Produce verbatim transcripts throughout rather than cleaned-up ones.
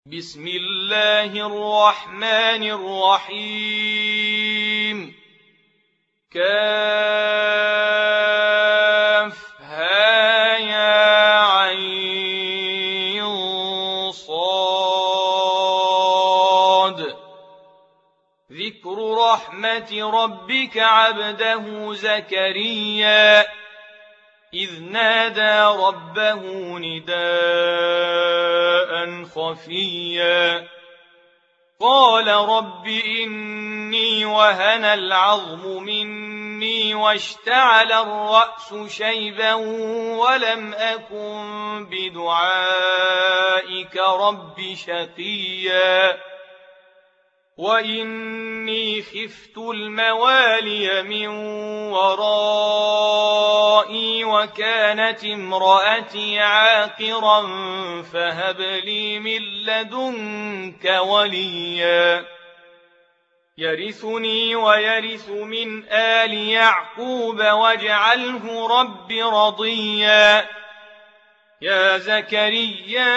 بسم الله الرحمن الرحيم. كافها يا عين صاد. ذكر رحمة ربك عبده زكريا إذ نادى ربه نداء خفيا قال رب إني وهن العظم مني واشتعل الرأس شيبا ولم أكن بدعائك رب شقيا وإني خفت الموالي من ورائي وكانت امرأتي عاقرا فهب لي من لدنك وليا يرثني ويرث من آل يعقوب واجعله رب رضيا. يا زكريا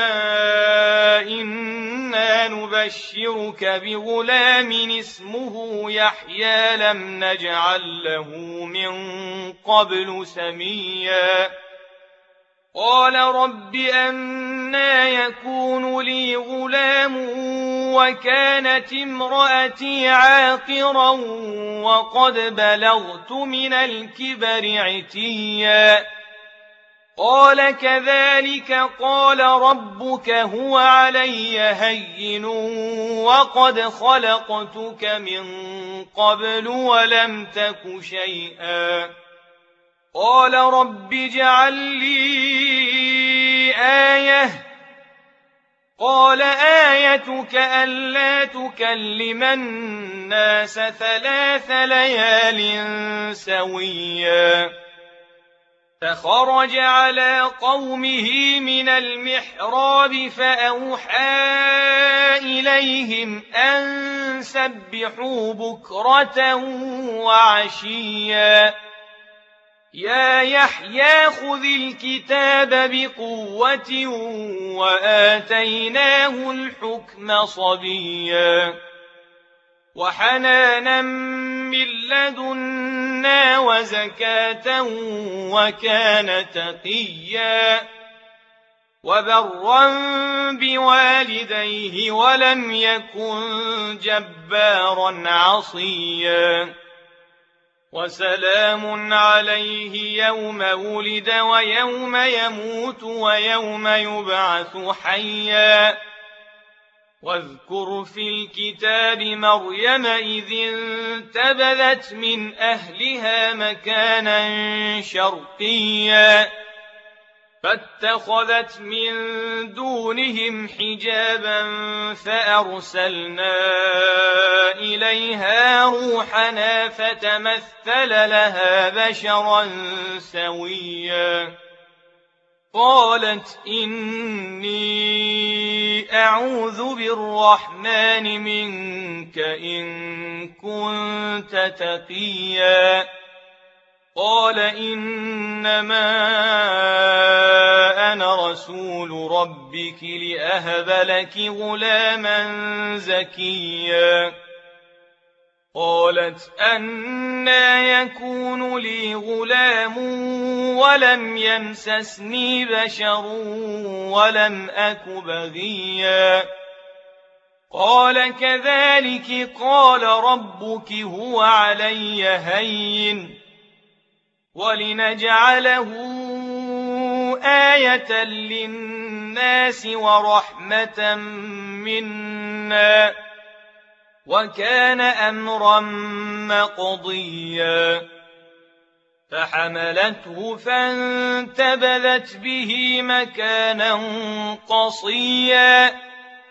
إنا نبشرك بغلام اسمه يحيى لم نجعل له من قبل سميا قال رب أنى يكون لي غلام وكانت امرأتي عاقرا وقد بلغت من الكبر عتيا قال كذلك قال ربك هو علي هين وقد خلقتك من قبل ولم تك شيئا قال رب اجعل لي آية قال آيتك ألا تكلم الناس ثلاث ليال سويا فخرج على قومه من المحراب فأوحى إليهم أن سبحوا بكرة وعشيا يا يحيى خذ الكتاب بقوة وآتيناه الحكم صبيا وحنانا من لدنا وزكاة وكان تقيا وبرا بوالديه ولم يكن جبارا عصيا وسلام عليه يوم ولد ويوم يموت ويوم يبعث حيا واذكر في الكتاب مريم إذ انتبذت من أهلها مكانا شرقيا فاتخذت من دونهم حجابا فأرسلنا إليها روحنا فتمثل لها بشرا سويا قالت إني أعوذ بالرحمن منك إن كنت تقيا قال إنما أنا رسول ربك لأهب لك غلاما زكيا قالت أنى يكون لي غلام ولم يمسسني بشر ولم أك بغيا قال كذلك قال ربك هو علي هين ولنجعله آية للناس ورحمة منا وكان أمرا مقضيا فحملته فانتبذت به مكانا قصيا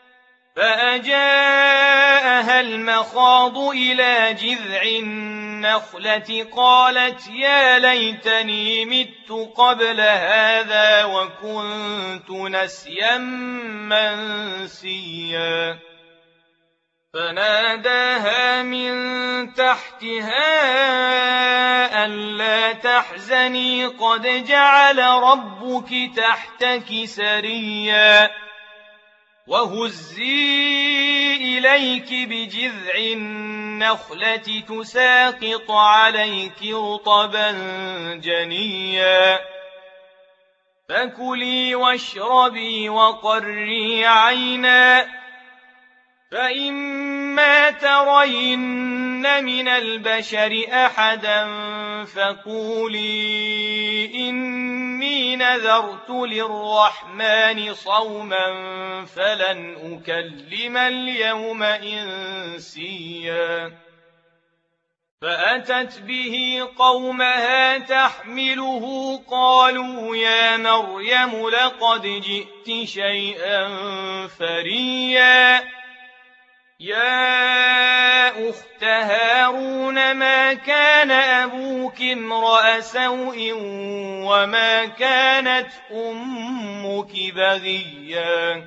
فأجاءها المخاض إلى جذع النخلة قالت يا ليتني مت قبل هذا وكنت نسيا منسيا فناداها من تحتها ألا تحزني قد جعل ربك تحتك سريا وهزي إليك بجذع النخلة تساقط عليك رطبا جنيا فكلي واشربي وقري عينا فإما ترين من البشر أحدا فقولي إني نذرت للرحمن صوما فلن أكلم اليوم إنسيا فأتت به قومها تحمله قالوا يا مريم لقد جئت شيئا فريا يا أخت هارون ما كان أبوك امرأ سوء وما كانت أمك بغيا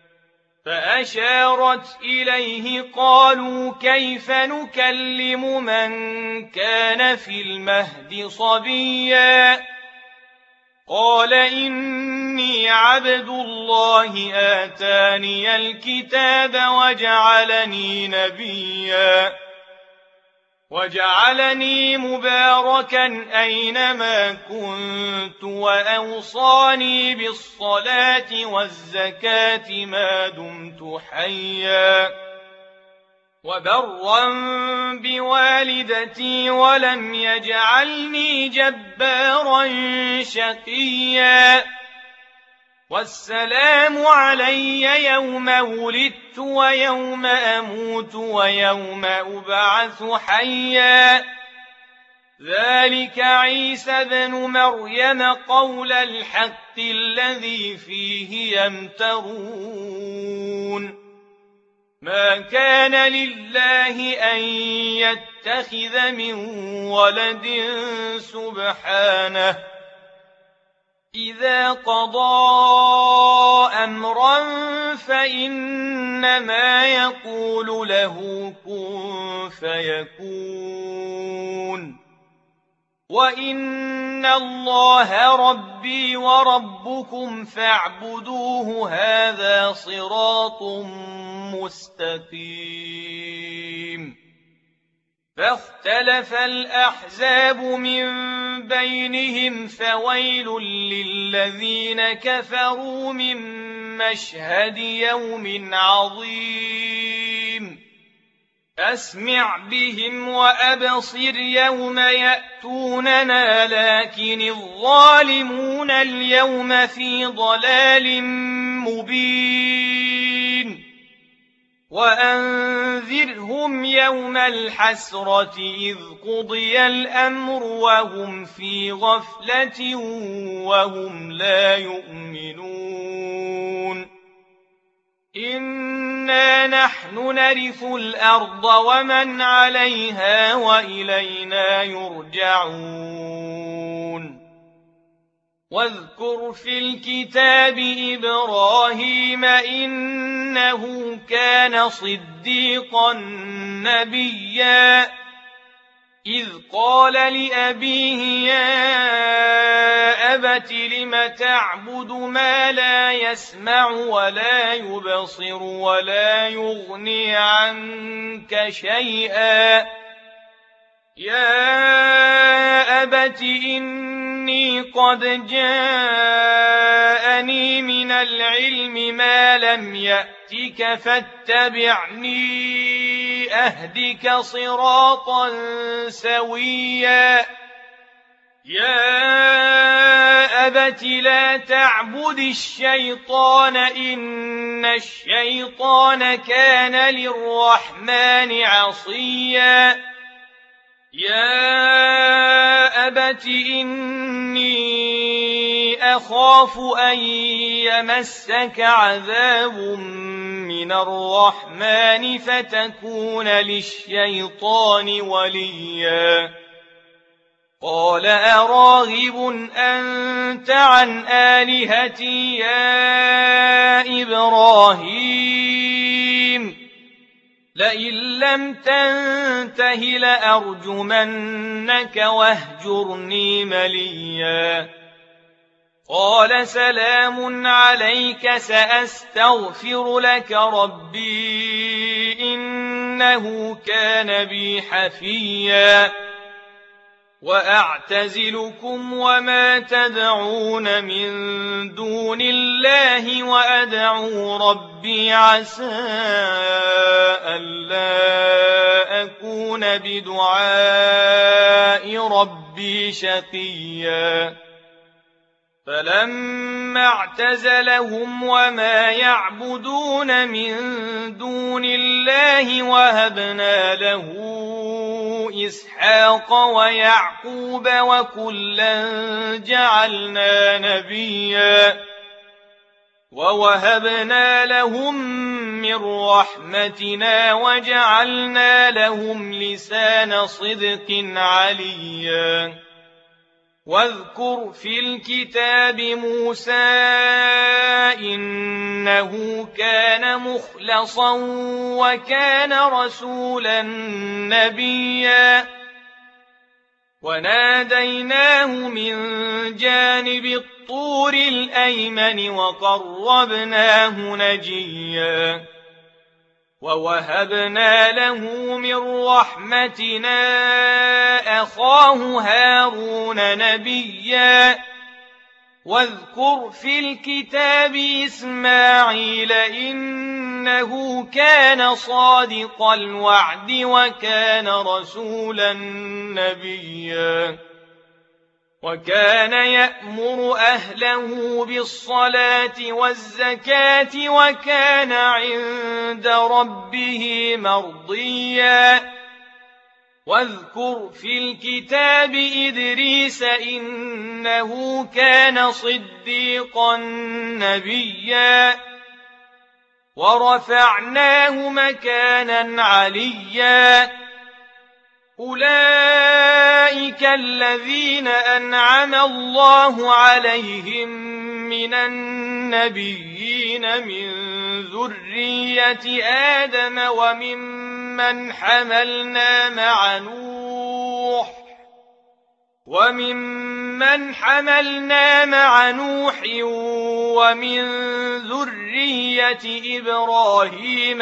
فأشارت إليه قالوا كيف نكلم من كان في المهد صبيا قال إني عبد الله آتاني الكتاب وجعلني نبيا وجعلني مباركا أينما كنت وأوصاني بالصلاة والزكاة ما دمت حيا وبرا بوالدتي ولم يجعلني جبارا شقيا والسلام علي يوم ولدت ويوم أموت ويوم أبعث حيا ذلك عيسى بن مريم قول الحق الذي فيه يمترون ما كان لله أن يتخذ من ولد سبحانه إذا قضى أمرا فإنما يقول له كن فيكون وإن الله ربي وربكم فاعبدوه هذا صراط مستقيم فاختلف الأحزاب من بينهم فويل للذين كفروا من مشهد يوم عظيم أسمع بهم وأبصر يوم يأتوننا لكن الظالمون اليوم في ضلال مبين وأنذرهم يوم الحسرة إذ قضي الأمر وهم في غفلة وهم لا يؤمنون إنا نحن نرث الأرض ومن عليها وإلينا يرجعون واذكر في الكتاب إبراهيم إنه كان صديقا نبيا إذ قال لأبيه يا أبت لم تعبد ما لا يسمع ولا يبصر ولا يغني عنك شيئا يا أبت إني قد جاءني من العلم ما لم يأتك فاتبعني أهدك صراطا سويا يا أبت لا تعبد الشيطان إن الشيطان كان للرحمن عصيا يا أبت إني أخاف أن يمسك عذاب من الرحمن فتكون للشيطان وليا قال أراغب أنت عن آلهتي يا إبراهيم لئن لم تنته لأرجمنك واهجرني مليا قال سلام عليك سأستغفر لك ربي إنه كان بي حفيا وأعتزلكم وما تدعون من دون الله وأدعو ربي عسى ألا أكون بدعاء ربي شقيا فلما اعتزلهم وما يعبدون من دون الله وهبنا له إسحاق ويعقوب وكلا جعلنا نبيا ووهبنا لهم من رحمتنا وجعلنا لهم لسان صدق عليا واذكر في الكتاب موسى إنه كان مخلصا وكان رسولا نبيا وناديناه من جانب الطور الأيمن وقربناه نجيا ووهبنا له من رحمتنا أخاه هارون نبيا واذكر في الكتاب إسماعيل إنه كان صادق الوعد وكان رسولا نبيا وكان يأمر أهله بالصلاة والزكاة وكان عند ربه مرضيا واذكر في الكتاب إدريس إنه كان صديقا نبيا ورفعناه مكانا عليا أولئك الذين أنعم الله عليهم من النبيين من ذرية آدم وممن حملنا مع نوح وممن حملنا مع نوح ومن ذرية إبراهيم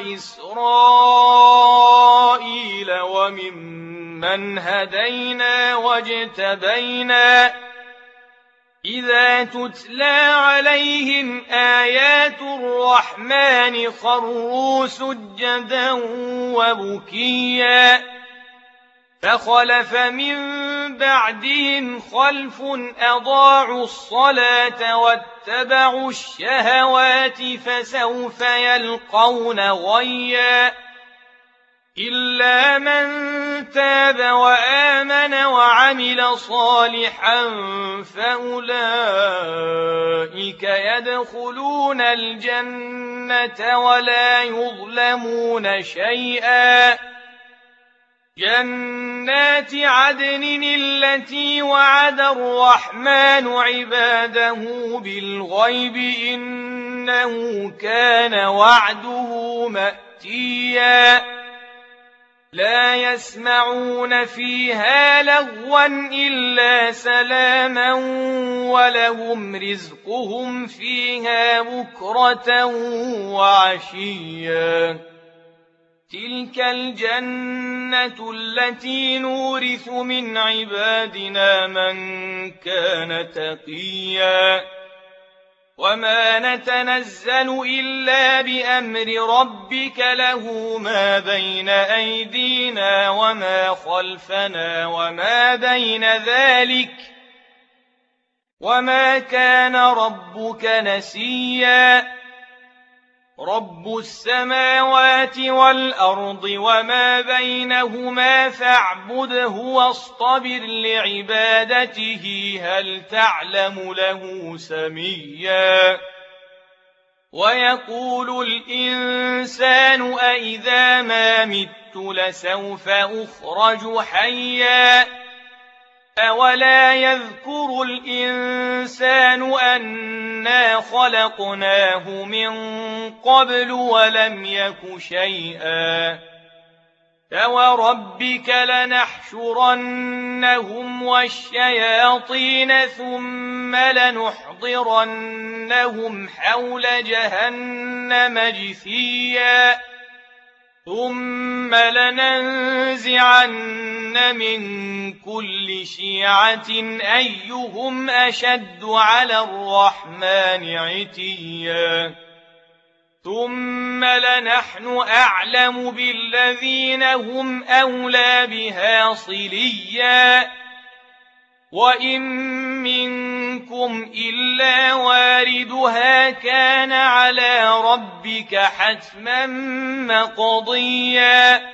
وإسرائيل وممن هدينا واجتبينا إذا تتلى عليهم آيات الرحمن خروا سجدا وبكيا فخلف من بعدهم خلف أضاعوا الصلاة واتبعوا الشهوات فسوف يلقون غيا إلا من تاب وآمن وعمل صالحا فأولئك يدخلون الجنة ولا يظلمون شيئا جنات عدن التي وعد الرحمن عباده بالغيب إنه كان وعده مأتيا لا يسمعون فيها لغوا إلا سلاما ولهم رزقهم فيها بكرة وعشيا تلك الجنة التي نورث من عبادنا من كان تقيا وما نتنزل إلا بأمر ربك له ما بين أيدينا وما خلفنا وما بين ذلك وما كان ربك نسيا رب السماوات والأرض وما بينهما فاعبده واصطبر لعبادته هل تعلم له سميا ويقول الإنسان أإذا ما مت لسوف أخرج حيا أولا يذكر الإنسان أنا خلقناه من قبل ولم يك شيئا فوربك لنحشرنهم والشياطين ثم لنحضرنهم حول جهنم جثيا ثم لننزعن من كل شيعة أيهم أشد على الرحمن عتيا ثم لنحن أعلم بالذين هم أولى بها صليا وإن منكم إلا واردها كان على ربك حتما مقضيا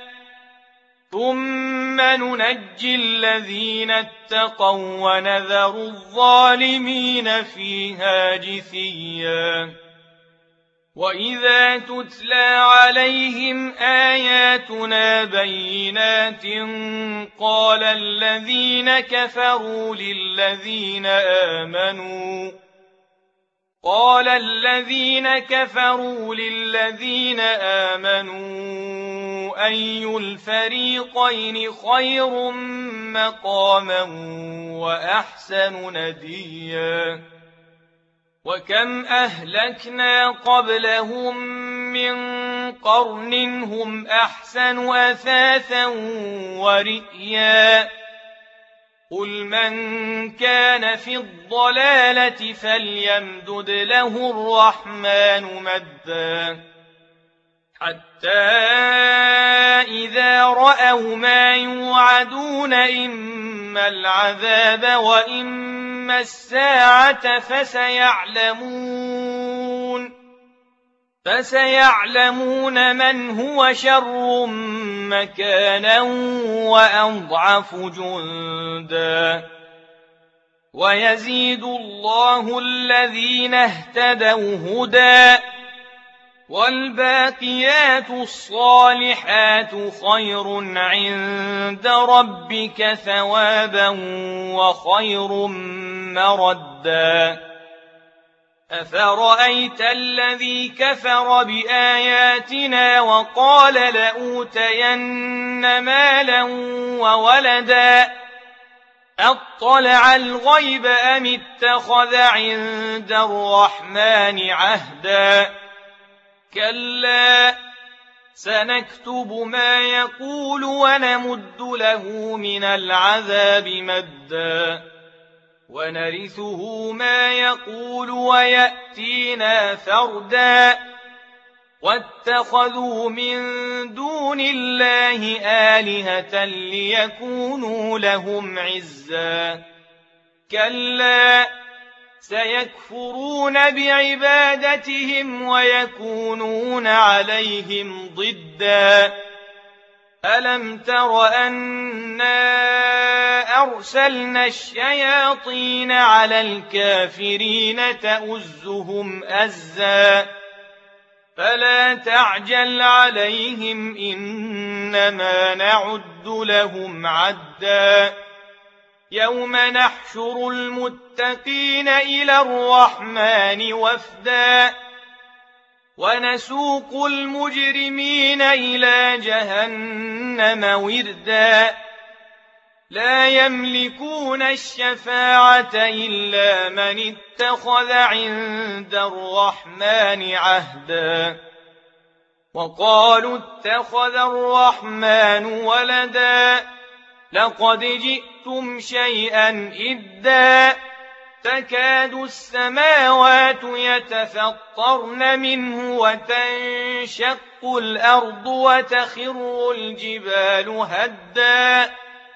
ثم ننجي الذين اتقوا ونذر الظالمين فيها جثيا وإذا تتلى عليهم آياتنا بينات قال الذين كفروا للذين آمنوا قال الذين كفروا للذين آمنوا أي الفريقين خير مقاما وأحسن نديا وكم أهلكنا قبلهم من قرن هم أحسن أثاثا ورئيا قل من كان في الضلالة فليمدد له الرحمن مدا حتى إذا رأوا ما يوعدون إما العذاب وإما الساعة فسيعلمون فسيعلمون من هو شر مكانا وأضعف جندا ويزيد الله الذين اهتدوا هدى والباقيات الصالحات خير عند ربك ثوابا وخير مردا أفرأيت الذي كفر بآياتنا وقال لأوتين مالا وولدا أطلع الغيب أم اتخذ عند الرحمن عهدا كلا سنكتب ما يقول ونمد له من العذاب مدا ونرثه ما يقول ويأتينا فردا واتخذوا من دون الله آلهة ليكونوا لهم عزا كلا سيكفرون بعبادتهم ويكونون عليهم ضدا ألم تر أنا أرسلنا الشياطين على الكافرين تؤزهم أزا فلا تعجل عليهم إنما نعد لهم عدا يوم نحشر المتقين إلى الرحمن وفدا ونسوق المجرمين إلى جهنم وردا لا يملكون الشفاعة إلا من اتخذ عند الرحمن عهدا وقالوا اتخذ الرحمن ولدا لقد جئتم شيئا إدا تكاد السماوات يتفطرن منه وتنشق الأرض وتخر الجبال هدا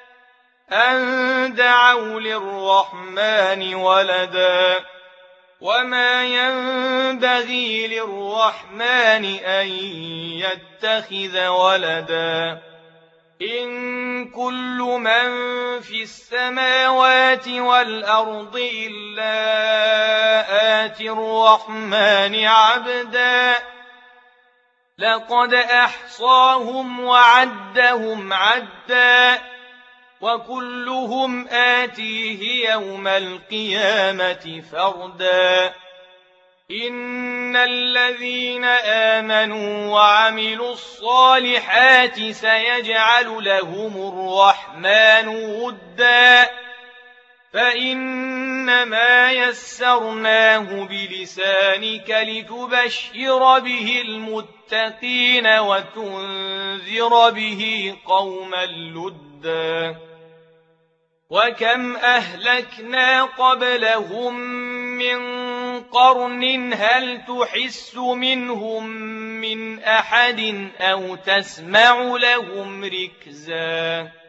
أن دعوا للرحمن ولدا وما ينبغي للرحمن أن يتخذ ولدا إن كل من في السماوات والأرض إلا آتي الرحمن عبدا لقد أحصاهم وعدهم عدا وكلهم آتيه يوم القيامة فردا إن الذين آمنوا وعملوا الصالحات سيجعل لهم الرحمن ودا فإنما يسرناه بلسانك لتبشر به المتقين وتنذر به قوما لدا وكم أهلكنا قبلهم من قرن هل تحس منهم من أحد أو تسمع لهم ركزا